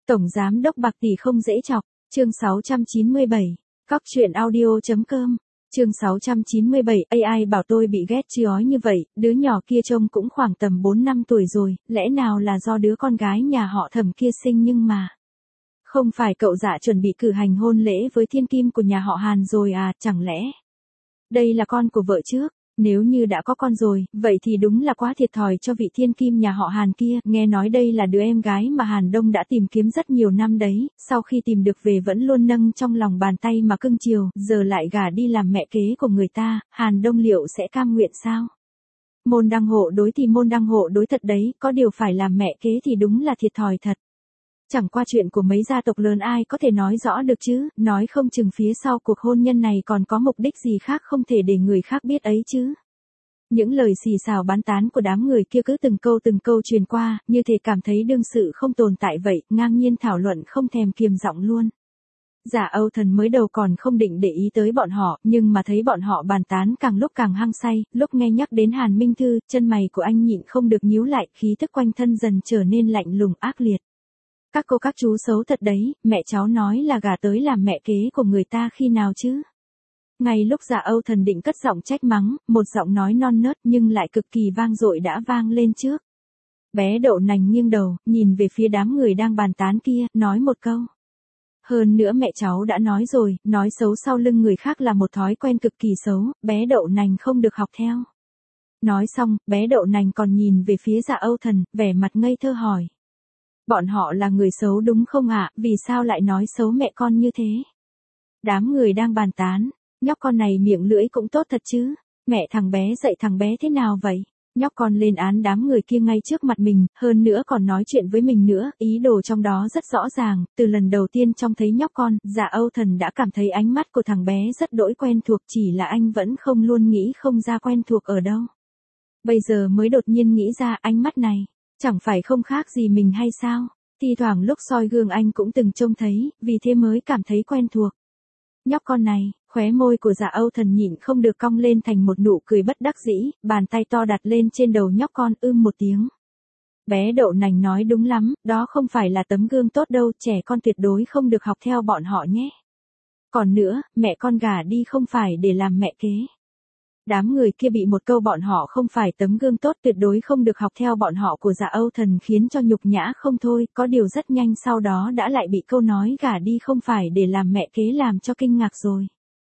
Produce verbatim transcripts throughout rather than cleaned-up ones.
Tổng giám đốc bạc tỷ không dễ chọc, chương sáu trăm chín mươi bảy, cóc truyện audio.com, chương sáu trăm chín mươi bảy, a i bảo tôi bị ghét chi ói như vậy, đứa nhỏ kia trông cũng khoảng tầm bốn năm tuổi rồi, lẽ nào là do đứa con gái nhà họ Thẩm kia sinh nhưng mà. Không phải cậu dạ chuẩn bị cử hành hôn lễ với thiên kim của nhà họ Hàn rồi à, chẳng lẽ đây là con của vợ trước? Nếu như đã có con rồi, vậy thì đúng là quá thiệt thòi cho vị thiên kim nhà họ Hàn kia, nghe nói đây là đứa em gái mà Hàn Đông đã tìm kiếm rất nhiều năm đấy, sau khi tìm được về vẫn luôn nâng trong lòng bàn tay mà cưng chiều, giờ lại gả đi làm mẹ kế của người ta, Hàn Đông liệu sẽ cam nguyện sao? Môn đăng hộ đối thì môn đăng hộ đối thật đấy, có điều phải làm mẹ kế thì đúng là thiệt thòi thật. Chẳng qua chuyện của mấy gia tộc lớn ai có thể nói rõ được chứ, nói không chừng phía sau cuộc hôn nhân này còn có mục đích gì khác không thể để người khác biết ấy chứ. Những lời xì xào bán tán của đám người kia cứ từng câu từng câu truyền qua, như thể cảm thấy đương sự không tồn tại vậy, ngang nhiên thảo luận không thèm kiềm giọng luôn. Giả Âu Thần mới đầu còn không định để ý tới bọn họ, nhưng mà thấy bọn họ bàn tán càng lúc càng hăng say, lúc nghe nhắc đến Hàn Minh Thư, chân mày của anh nhịn không được nhíu lại, khí tức quanh thân dần trở nên lạnh lùng ác liệt. Các cô các chú xấu thật đấy, mẹ cháu nói là gả tới làm mẹ kế của người ta khi nào chứ? Ngay lúc Dạ Âu Thần định cất giọng trách mắng, một giọng nói non nớt nhưng lại cực kỳ vang dội đã vang lên trước. Bé Đậu Nành nghiêng đầu, nhìn về phía đám người đang bàn tán kia, nói một câu. Hơn nữa mẹ cháu đã nói rồi, nói xấu sau lưng người khác là một thói quen cực kỳ xấu, bé Đậu Nành không được học theo. Nói xong, bé Đậu Nành còn nhìn về phía Dạ Âu Thần, vẻ mặt ngây thơ hỏi. Bọn họ là người xấu đúng không ạ, vì sao lại nói xấu mẹ con như thế? Đám người đang bàn tán, nhóc con này miệng lưỡi cũng tốt thật chứ, mẹ thằng bé dạy thằng bé thế nào vậy? Nhóc con lên án đám người kia ngay trước mặt mình, hơn nữa còn nói chuyện với mình nữa, ý đồ trong đó rất rõ ràng, từ lần đầu tiên trông thấy nhóc con, Dạ Âu Thần đã cảm thấy ánh mắt của thằng bé rất đỗi quen thuộc, chỉ là anh vẫn không luôn nghĩ không ra quen thuộc ở đâu. Bây giờ mới đột nhiên nghĩ ra ánh mắt này. Chẳng phải không khác gì mình hay sao? Thi thoảng lúc soi gương anh cũng từng trông thấy, vì thế mới cảm thấy quen thuộc. Nhóc con này, khóe môi của Dạ Âu Thần nhịn không được cong lên thành một nụ cười bất đắc dĩ, bàn tay to đặt lên trên đầu nhóc con ưm một tiếng. Bé Đậu Nành nói đúng lắm, đó không phải là tấm gương tốt đâu, trẻ con tuyệt đối không được học theo bọn họ nhé. Còn nữa, mẹ con gả đi không phải để làm mẹ kế. Đám người kia bị một câu bọn họ không phải tấm gương tốt tuyệt đối không được học theo bọn họ của Dạ Âu Thần khiến cho nhục nhã không thôi, có điều rất nhanh sau đó đã lại bị câu nói gả đi không phải để làm mẹ kế làm cho kinh ngạc rồi.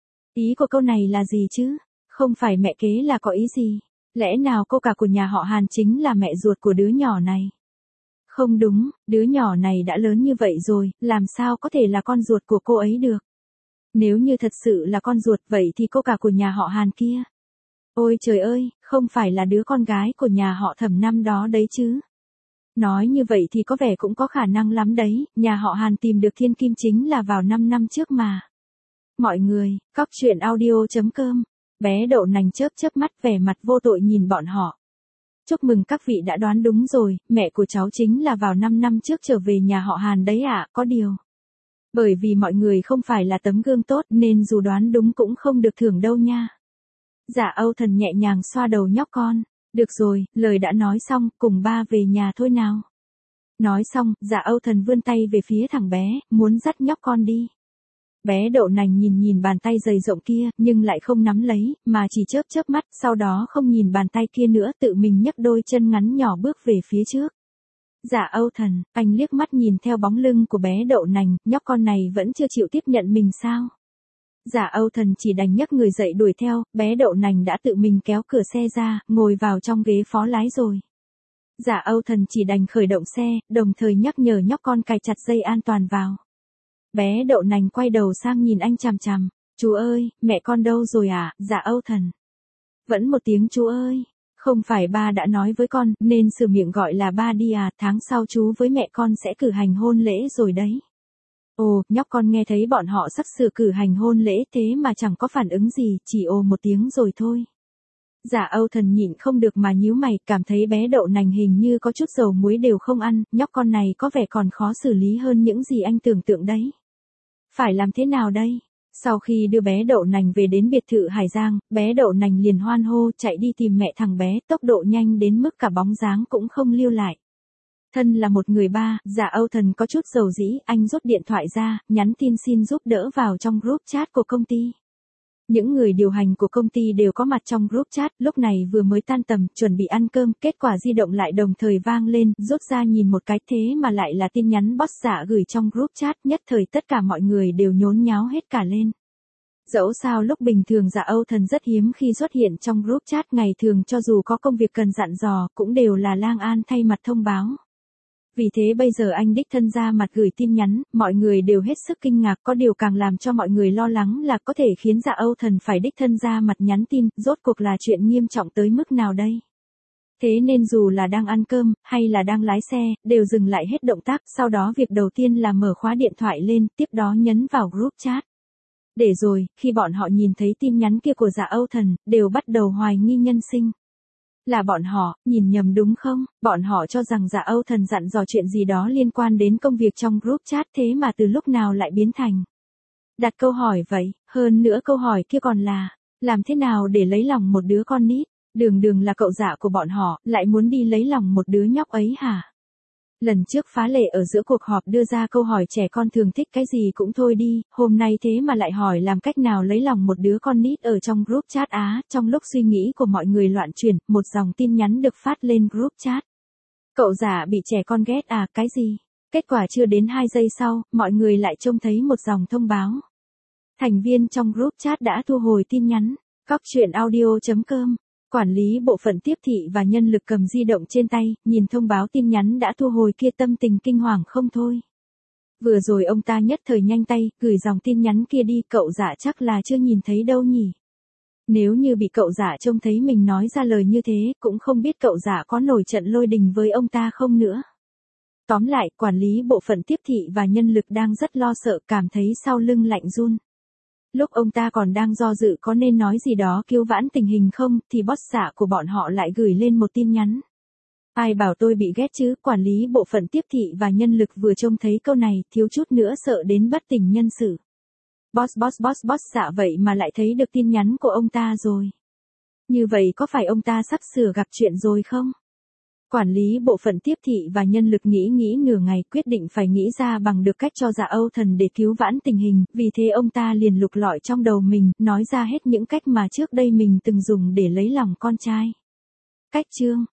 Ý của câu này là gì chứ? Không phải mẹ kế là có ý gì? Lẽ nào cô cả của nhà họ Hàn chính là mẹ ruột của đứa nhỏ này? Không đúng, đứa nhỏ này đã lớn như vậy rồi, làm sao có thể là con ruột của cô ấy được? Nếu như thật sự là con ruột vậy thì cô cả của nhà họ Hàn kia. Ôi trời ơi, không phải là đứa con gái của nhà họ Thẩm năm đó đấy chứ. Nói như vậy thì có vẻ cũng có khả năng lắm đấy, nhà họ Hàn tìm được thiên kim chính là vào năm năm trước mà. Mọi người, cóc truyện audio.com, bé Đậu Nành chớp chớp mắt vẻ mặt vô tội nhìn bọn họ. Chúc mừng các vị đã đoán đúng rồi, mẹ của cháu chính là vào năm năm trước trở về nhà họ Hàn đấy ạ, à, có điều. Bởi vì mọi người không phải là tấm gương tốt nên dù đoán đúng cũng không được thưởng đâu nha. Dạ Âu Thần nhẹ nhàng xoa đầu nhóc con. Được rồi, lời đã nói xong, cùng ba về nhà thôi nào. Nói xong, Dạ Âu Thần vươn tay về phía thằng bé, muốn dắt nhóc con đi. Bé Đậu Nành nhìn nhìn bàn tay dày rộng kia, nhưng lại không nắm lấy, mà chỉ chớp chớp mắt, sau đó không nhìn bàn tay kia nữa, tự mình nhấc đôi chân ngắn nhỏ bước về phía trước. Dạ Âu Thần, anh liếc mắt nhìn theo bóng lưng của bé Đậu Nành, nhóc con này vẫn chưa chịu tiếp nhận mình sao? Dạ Âu Thần chỉ đành nhấc người dậy đuổi theo, bé Đậu Nành đã tự mình kéo cửa xe ra, ngồi vào trong ghế phó lái rồi. Dạ Âu Thần chỉ đành khởi động xe, đồng thời nhắc nhở nhóc con cài chặt dây an toàn vào. Bé Đậu Nành quay đầu sang nhìn anh chằm chằm, chú ơi, mẹ con đâu rồi à, Dạ Âu Thần. Vẫn một tiếng chú ơi, không phải ba đã nói với con, nên sửa miệng gọi là ba đi à, tháng sau chú với mẹ con sẽ cử hành hôn lễ rồi đấy. Ồ, nhóc con nghe thấy bọn họ sắp sửa cử hành hôn lễ thế mà chẳng có phản ứng gì, chỉ ồ một tiếng rồi thôi. Dạ Âu Thần nhịn không được mà nhíu mày, cảm thấy bé Đậu Nành hình như có chút dầu muối đều không ăn, nhóc con này có vẻ còn khó xử lý hơn những gì anh tưởng tượng đấy. Phải làm thế nào đây? Sau khi đưa bé Đậu Nành về đến biệt thự Hải Giang, bé Đậu Nành liền hoan hô chạy đi tìm mẹ thằng bé, tốc độ nhanh đến mức cả bóng dáng cũng không lưu lại. Thân là một người ba, Dạ Âu Thần có chút dầu dĩ, anh rút điện thoại ra, nhắn tin xin giúp đỡ vào trong group chat của công ty. Những người điều hành của công ty đều có mặt trong group chat, lúc này vừa mới tan tầm, chuẩn bị ăn cơm, kết quả di động lại đồng thời vang lên, rút ra nhìn một cái thế mà lại là tin nhắn boss Dạ gửi trong group chat, nhất thời tất cả mọi người đều nhốn nháo hết cả lên. Dẫu sao lúc bình thường Dạ Âu Thần rất hiếm khi xuất hiện trong group chat, ngày thường cho dù có công việc cần dặn dò, cũng đều là Lang An thay mặt thông báo. Vì thế bây giờ anh đích thân ra mặt gửi tin nhắn, mọi người đều hết sức kinh ngạc, có điều càng làm cho mọi người lo lắng là có thể khiến Dạ Âu Thần phải đích thân ra mặt nhắn tin, rốt cuộc là chuyện nghiêm trọng tới mức nào đây? Thế nên dù là đang ăn cơm, hay là đang lái xe, đều dừng lại hết động tác, sau đó việc đầu tiên là mở khóa điện thoại lên, tiếp đó nhấn vào group chat. Để rồi, khi bọn họ nhìn thấy tin nhắn kia của Dạ Âu Thần, đều bắt đầu hoài nghi nhân sinh. Là bọn họ, nhìn nhầm đúng không? Bọn họ cho rằng Dạ Âu Thần dặn dò chuyện gì đó liên quan đến công việc trong group chat, thế mà từ lúc nào lại biến thành đặt câu hỏi vậy, hơn nữa câu hỏi kia còn là, làm thế nào để lấy lòng một đứa con nít? Đường đường là cậu Dạ của bọn họ, lại muốn đi lấy lòng một đứa nhóc ấy hả? Lần trước Phá Lệ ở giữa cuộc họp đưa ra câu hỏi trẻ con thường thích cái gì cũng thôi đi, hôm nay thế mà lại hỏi làm cách nào lấy lòng một đứa con nít ở trong group chat á, trong lúc suy nghĩ của mọi người loạn chuyển, một dòng tin nhắn được phát lên group chat. Cậu Dạ bị trẻ con ghét à, cái gì? Kết quả chưa đến hai giây sau, mọi người lại trông thấy một dòng thông báo. Thành viên trong group chat đã thu hồi tin nhắn. Cóc truyện audio chấm com. Quản lý bộ phận tiếp thị và nhân lực cầm di động trên tay, nhìn thông báo tin nhắn đã thu hồi kia tâm tình kinh hoàng không thôi. Vừa rồi ông ta nhất thời nhanh tay, gửi dòng tin nhắn kia đi, cậu Dạ chắc là chưa nhìn thấy đâu nhỉ. Nếu như bị cậu Dạ trông thấy mình nói ra lời như thế, cũng không biết cậu Dạ có nổi trận lôi đình với ông ta không nữa. Tóm lại, quản lý bộ phận tiếp thị và nhân lực đang rất lo sợ, cảm thấy sau lưng lạnh run. Lúc ông ta còn đang do dự có nên nói gì đó cứu vãn tình hình không, thì boss Dạ của bọn họ lại gửi lên một tin nhắn. Ai bảo tôi bị ghét chứ, quản lý bộ phận tiếp thị và nhân lực vừa trông thấy câu này, thiếu chút nữa sợ đến bất tỉnh nhân sự. Boss boss boss boss Dạ vậy mà lại thấy được tin nhắn của ông ta rồi. Như vậy có phải ông ta sắp sửa gặp chuyện rồi không? Quản lý bộ phận tiếp thị và nhân lực nghĩ nghĩ nửa ngày, quyết định phải nghĩ ra bằng được cách cho Dạ Âu Thần để cứu vãn tình hình, vì thế ông ta liền lục lọi trong đầu mình, nói ra hết những cách mà trước đây mình từng dùng để lấy lòng con trai. Cách chương